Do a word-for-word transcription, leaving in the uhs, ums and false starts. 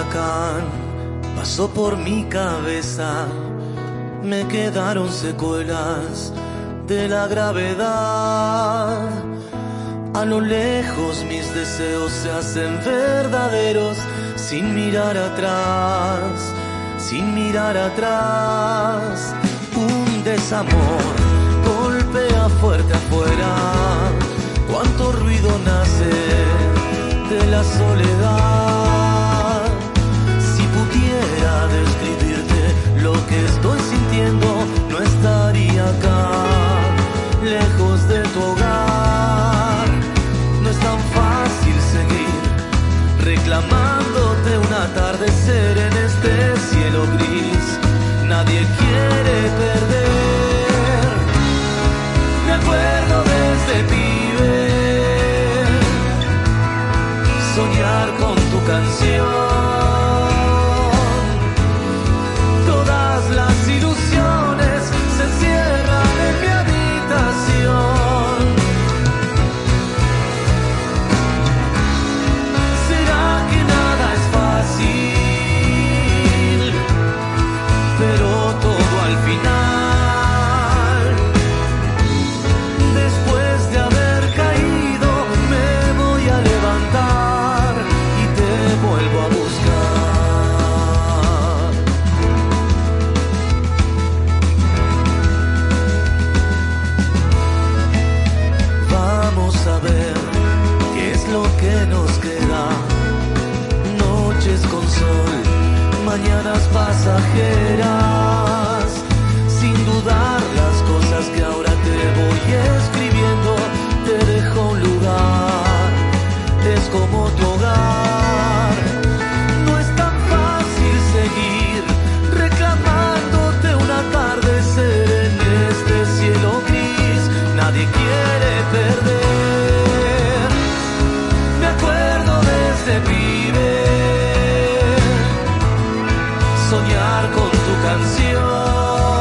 huracán pasó por mi cabeza, me quedaron secuelas de la gravedad. A lo lejos mis deseos se hacen verdaderos, sin mirar atrás, sin mirar atrás. Un desamor golpea fuerte afuera, cuánto ruido nace de la soledad. Si pudiera describirte lo que estoy sintiendo, no estaría acá, lejos de tu hogar. No es tan fácil seguir reclamándote un atardecer en este cielo gris. Nadie quiere perder. Me acuerdo desde pibe soñar con tu canción. Todas las ilusiones se encierran en mi habitación. ¿Será que nada es fácil? Pero todo al final, después de haber caído, me voy a levantar y te vuelvo a buscar. Vamos a ver qué es lo que nos queda. Noches con sol, mañanas pasajeras, sin dudar las cosas que ahora te voy escribiendo. Te dejo un lugar, es como tu hogar. No es tan fácil seguir reclamándote un atardecer en este cielo gris. Nadie quiere perder. Me acuerdo desde pibe soñar con tu canción.